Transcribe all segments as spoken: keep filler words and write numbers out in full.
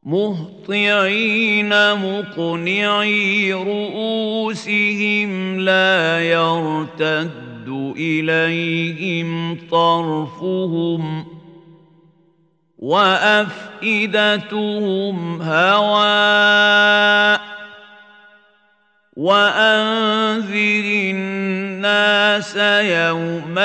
مهطعين مقنعي رؤوسهم لا يرتد إليهم طرفهم وأفئدتهم هواء وأنذر الناس يوم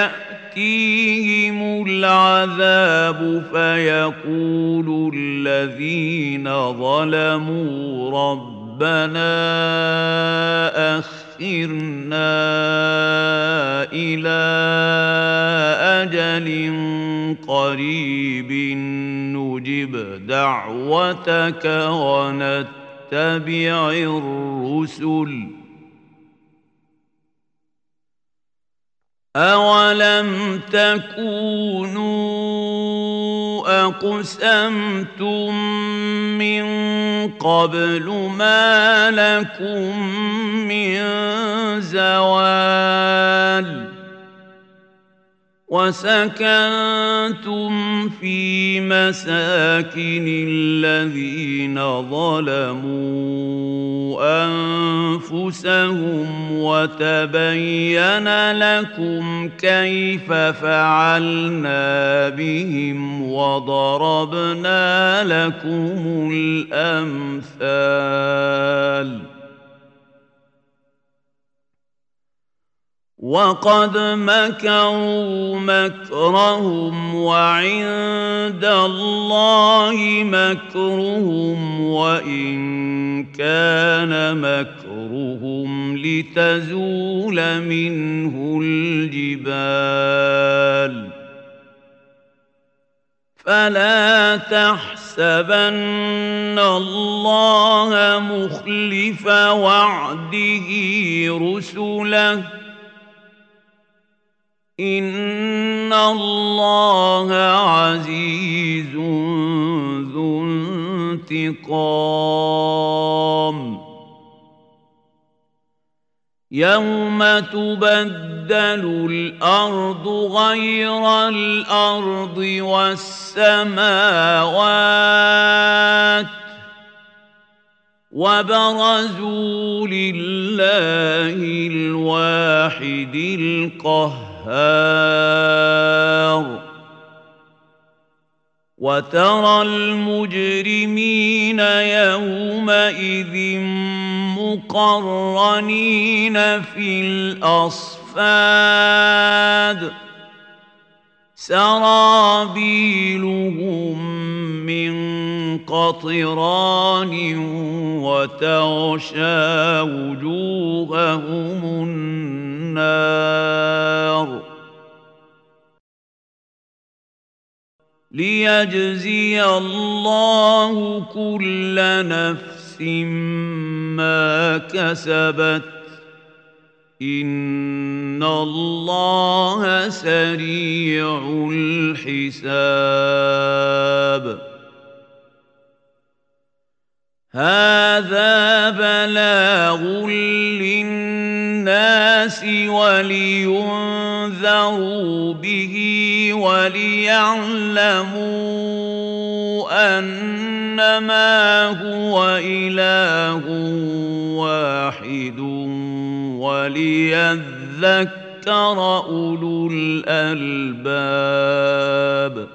يأتيهم العذاب فيقول الذين ظلموا ربنا أخرنا إلى أجل قريب نجب دعوتك ونتبع الرسل أولم تكونوا أقسمتم من قبل ما لكم من زوال وسكنتم في مساكن الذين ظلموا أنفسهم وتبين لكم كيف فعلنا بهم وضربنا لكم الأمثال وقد مكروا مكرهم وعند الله مكرهم وإن كان مكرهم لتزول منه الجبال فلا تحسبن الله مخلف وعده رسله إن الله عزيز ذو انتقام يوم تبدل الأرض غير الأرض والسماوات وبرزوا لله الواحد القهار وترى المجرمين يومئذ مقرنين في الأصفاد سرابيلهم من قطران وتغشى وجوههم النار ليجزي الله كل نفس ما كسبت إن الله سريع الحساب هذا بلاغ للناس ولينذروا به وليعلموا أنما هو إله واحد وليذكر أولو الألباب